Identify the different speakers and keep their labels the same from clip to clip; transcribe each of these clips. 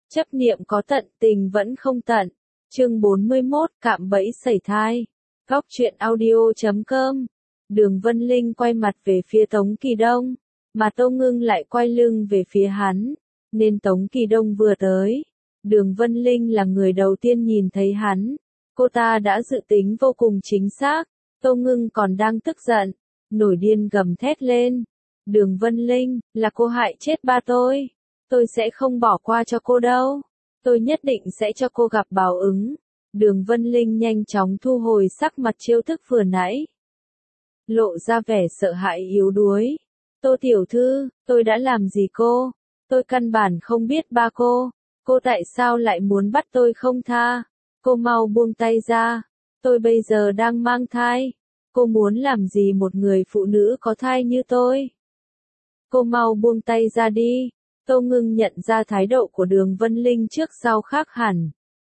Speaker 1: Chấp niệm có tận, tình vẫn không tận. Chương 41, cạm bẫy sẩy thai. Góc truyện audio.com. Đường Vân Linh quay mặt về phía Tống Kỳ Đông, mà Tô Ngưng lại quay lưng về phía hắn, nên Tống Kỳ Đông vừa tới, Đường Vân Linh là người đầu tiên nhìn thấy hắn. Cô ta đã dự tính vô cùng chính xác. Tô Ngưng còn đang tức giận, nổi điên gầm thét lên. Đường Vân Linh, là cô hại chết ba tôi. Tôi sẽ không bỏ qua cho cô đâu. Tôi nhất định sẽ cho cô gặp báo ứng. Đường Vân Linh nhanh chóng thu hồi sắc mặt trêu tức vừa nãy, lộ ra vẻ sợ hãi yếu đuối. Tô tiểu thư, tôi đã làm gì cô? Tôi căn bản không biết ba cô. Cô tại sao lại muốn bắt tôi không tha? Cô mau buông tay ra. Tôi bây giờ đang mang thai. Cô muốn làm gì một người phụ nữ có thai như tôi? Cô mau buông tay ra đi. Tô Ngưng nhận ra thái độ của Đường Vân Linh trước sau khác hẳn.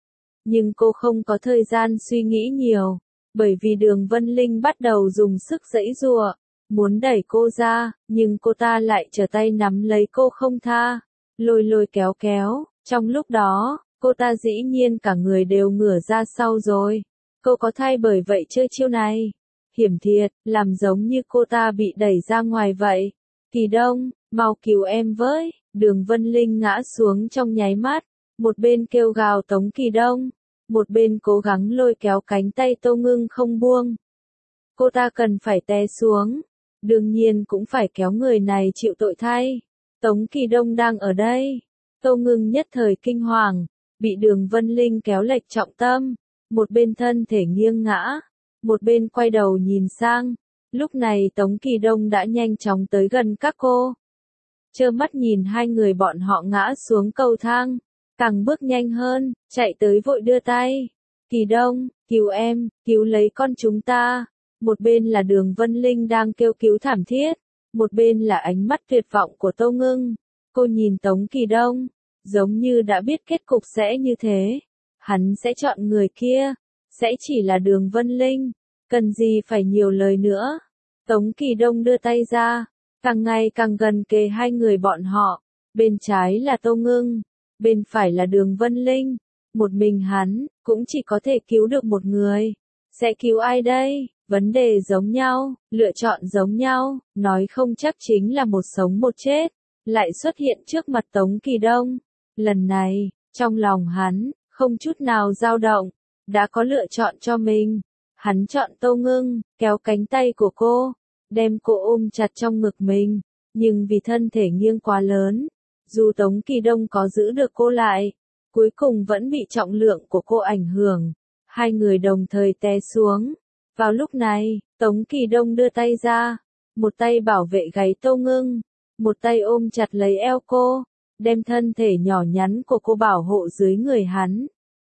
Speaker 1: Nhưng cô không có thời gian suy nghĩ nhiều, bởi vì Đường Vân Linh bắt đầu dùng sức giãy giụa, muốn đẩy cô ra, nhưng cô ta lại trở tay nắm lấy cô không tha, lôi lôi kéo kéo. Trong lúc đó, cô ta dĩ nhiên cả người đều ngửa ra sau rồi. Cô có thai bởi vậy chơi chiêu này. Hiểm thiệt, làm giống như cô ta bị đẩy ra ngoài vậy. Kỳ Đông, mau cứu em với. Đường Vân Linh ngã xuống trong nháy mắt, một bên kêu gào Tống Kỳ Đông, một bên cố gắng lôi kéo cánh tay Tô Ngưng không buông. Cô ta cần phải té xuống, đương nhiên cũng phải kéo người này chịu tội thay. Tống Kỳ Đông đang ở đây. Tô Ngưng nhất thời kinh hoàng, bị Đường Vân Linh kéo lệch trọng tâm, một bên thân thể nghiêng ngã, một bên quay đầu nhìn sang. Lúc này Tống Kỳ Đông đã nhanh chóng tới gần các cô, trơ mắt nhìn hai người bọn họ ngã xuống cầu thang, càng bước nhanh hơn, chạy tới vội đưa tay. Kỳ Đông, cứu em, cứu lấy con chúng ta. Một bên là Đường Vân Linh đang kêu cứu thảm thiết, một bên là ánh mắt tuyệt vọng của Tô Ngưng. Cô nhìn Tống Kỳ Đông, giống như đã biết kết cục sẽ như thế. Hắn sẽ chọn người kia, sẽ chỉ là Đường Vân Linh, cần gì phải nhiều lời nữa. Tống Kỳ Đông đưa tay ra, càng ngày càng gần kề hai người bọn họ. Bên trái là Tô Ngưng, bên phải là Đường Vân Linh. Một mình hắn, cũng chỉ có thể cứu được một người. Sẽ cứu ai đây? Vấn đề giống nhau, lựa chọn giống nhau, nói không chắc chính là một sống một chết, lại xuất hiện trước mặt Tống Kỳ Đông. Lần này, trong lòng hắn, không chút nào dao động, đã có lựa chọn cho mình. Hắn chọn Tô Ngưng, kéo cánh tay của cô, đem cô ôm chặt trong ngực mình, nhưng vì thân thể nghiêng quá lớn, dù Tống Kỳ Đông có giữ được cô lại, cuối cùng vẫn bị trọng lượng của cô ảnh hưởng. Hai người đồng thời té xuống. Vào lúc này, Tống Kỳ Đông đưa tay ra, một tay bảo vệ gáy Tô Ngưng, một tay ôm chặt lấy eo cô, đem thân thể nhỏ nhắn của cô bảo hộ dưới người hắn.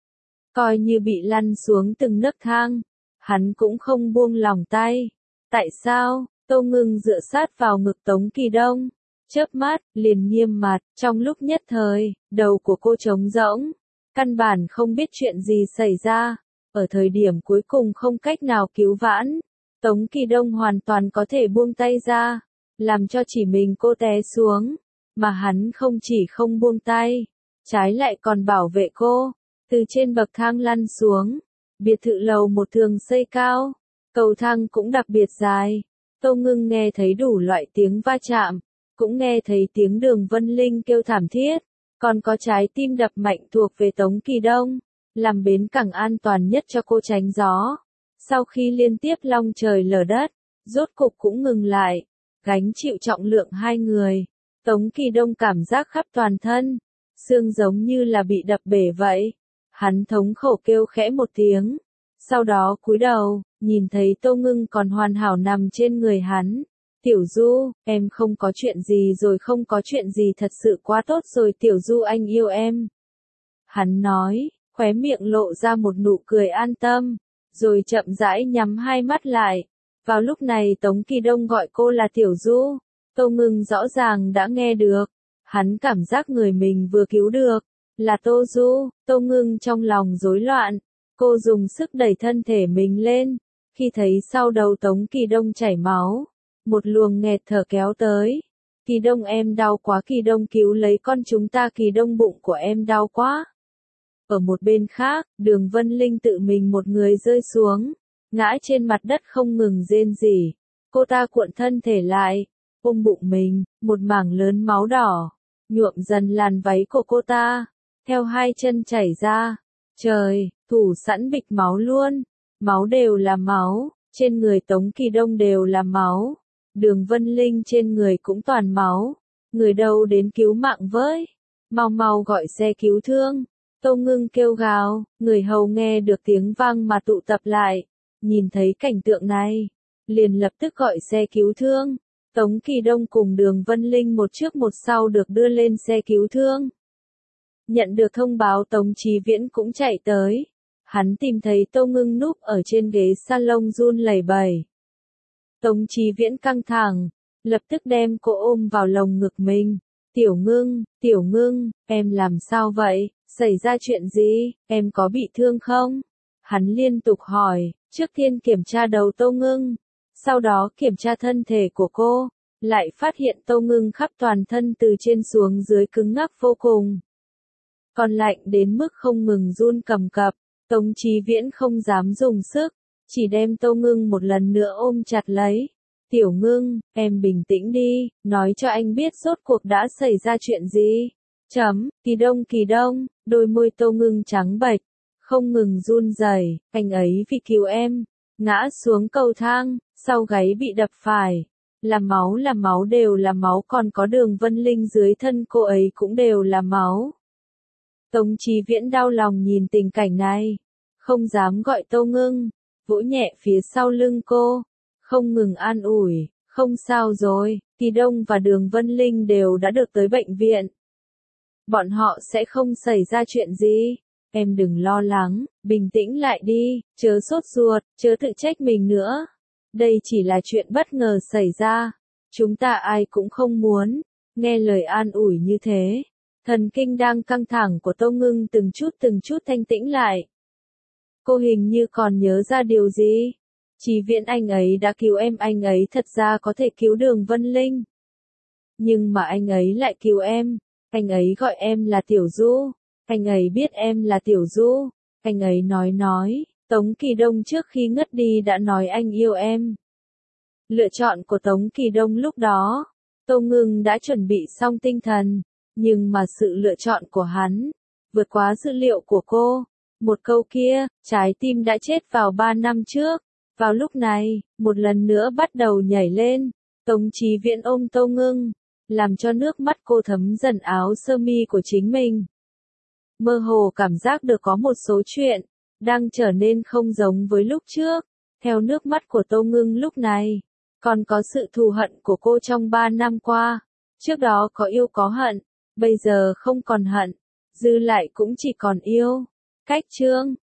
Speaker 1: Coi như bị lăn xuống từng nấc thang, hắn cũng không buông lòng tay. Tại sao? Tô Ngưng dựa sát vào ngực Tống Kỳ Đông, chớp mắt, liền nghiêm mặt. Trong lúc nhất thời, đầu của cô trống rỗng, căn bản không biết chuyện gì xảy ra. Ở thời điểm cuối cùng không cách nào cứu vãn, Tống Kỳ Đông hoàn toàn có thể buông tay ra, làm cho chỉ mình cô té xuống, mà hắn không chỉ không buông tay, trái lại còn bảo vệ cô, từ trên bậc thang lăn xuống. Biệt thự lầu một thường xây cao, cầu thang cũng đặc biệt dài. Tô Ngưng nghe thấy đủ loại tiếng va chạm, cũng nghe thấy tiếng Đường Vân Linh kêu thảm thiết, còn có trái tim đập mạnh thuộc về Tống Kỳ Đông, làm bến cảng an toàn nhất cho cô tránh gió. Sau khi liên tiếp long trời lở đất, rốt cục cũng ngừng lại, gánh chịu trọng lượng hai người. Tống Kỳ Đông cảm giác khắp toàn thân, xương giống như là bị đập bể vậy. Hắn thống khổ kêu khẽ một tiếng, sau đó cúi đầu, nhìn thấy Tô Ngưng còn hoàn hảo nằm trên người hắn. Tiểu Du, em không có chuyện gì rồi, không có chuyện gì, thật sự quá tốt rồi Tiểu Du, anh yêu em. Hắn nói, khóe miệng lộ ra một nụ cười an tâm, rồi chậm rãi nhắm hai mắt lại. Vào lúc này Tống Kỳ Đông gọi cô là Tiểu Du, Tô Ngưng rõ ràng đã nghe được. Hắn cảm giác người mình vừa cứu được là Tô Du. Tô Ngưng trong lòng rối loạn, cô dùng sức đẩy thân thể mình lên, khi thấy sau đầu Tống Kỳ Đông chảy máu, một luồng nghẹt thở kéo tới, Kỳ Đông em đau quá, Kỳ Đông cứu lấy con chúng ta, Kỳ Đông bụng của em đau quá. Ở một bên khác, Đường Vân Linh tự mình một người rơi xuống, ngã trên mặt đất không ngừng rên rỉ. Cô ta cuộn thân thể lại, ôm bụng mình, một mảng lớn máu đỏ, nhuộm dần làn váy của cô ta, theo hai chân chảy ra. Trời, thủ sẵn bịch máu luôn, máu đều là máu, trên người Tống Kỳ Đông đều là máu. Đường Vân Linh trên người cũng toàn máu, người đâu đến cứu mạng với, mau mau gọi xe cứu thương. Tâu Ngưng kêu gào, người hầu nghe được tiếng vang mà tụ tập lại, nhìn thấy cảnh tượng này, liền lập tức gọi xe cứu thương. Tống Kỳ Đông cùng Đường Vân Linh một trước một sau được đưa lên xe cứu thương. Nhận được thông báo Tống Chí Viễn cũng chạy tới, hắn tìm thấy Tâu Ngưng núp ở trên ghế salon run lẩy bẩy. Tống Chí Viễn căng thẳng, lập tức đem cô ôm vào lồng ngực mình. Tiểu Ngưng, em làm sao vậy? Xảy ra chuyện gì? Em có bị thương không? Hắn liên tục hỏi, trước tiên kiểm tra đầu Tâu Ngưng, sau đó kiểm tra thân thể của cô, lại phát hiện Tâu Ngưng khắp toàn thân từ trên xuống dưới cứng ngắc vô cùng. Còn lạnh đến mức không ngừng run cầm cập, Tống Chí Viễn không dám dùng sức, chỉ đem Tâu Ngưng một lần nữa ôm chặt lấy. Tiểu Ngưng, em bình tĩnh đi, nói cho anh biết rốt cuộc đã xảy ra chuyện gì. Kỳ Đông, đôi môi Tâu Ngưng trắng bệch, không ngừng run rẩy, anh ấy vì cứu em, ngã xuống cầu thang, sau gáy bị đập phải. Là máu đều là máu, còn có Đường Vân Linh dưới thân cô ấy cũng đều là máu. Tống Chí Viễn đau lòng nhìn tình cảnh này, không dám gọi Tâu Ngưng, vỗ nhẹ phía sau lưng cô, không ngừng an ủi, không sao rồi, Kỳ Đông và Đường Vân Linh đều đã được tới bệnh viện. Bọn họ sẽ không xảy ra chuyện gì, em đừng lo lắng, bình tĩnh lại đi, chớ sốt ruột, chớ tự trách mình nữa. Đây chỉ là chuyện bất ngờ xảy ra, chúng ta ai cũng không muốn, nghe lời an ủi như thế. Thần kinh đang căng thẳng của Tâu Ngưng từng chút thanh tĩnh lại. Cô hình như còn nhớ ra điều gì. Chí Viễn anh ấy đã cứu em, anh ấy thật ra có thể cứu Đường Vân Linh. Nhưng mà anh ấy lại cứu em, anh ấy gọi em là Tiểu Du, anh ấy biết em là Tiểu Du, anh ấy nói, Tống Kỳ Đông trước khi ngất đi đã nói anh yêu em. Lựa chọn của Tống Kỳ Đông lúc đó, Tâu Ngưng đã chuẩn bị xong tinh thần, nhưng mà sự lựa chọn của hắn, vượt quá dữ liệu của cô. Một câu kia, trái tim đã chết vào 3 năm trước, vào lúc này, một lần nữa bắt đầu nhảy lên. Tống Chí Viễn ôm Tâu Ngưng, làm cho nước mắt cô thấm dần áo sơ mi của chính mình. Mơ hồ cảm giác được có một số chuyện, đang trở nên không giống với lúc trước. Theo nước mắt của Tâu Ngưng lúc này, còn có sự thù hận của cô trong 3 năm qua. Trước đó có yêu có hận, bây giờ không còn hận, dư lại cũng chỉ còn yêu. Cách chương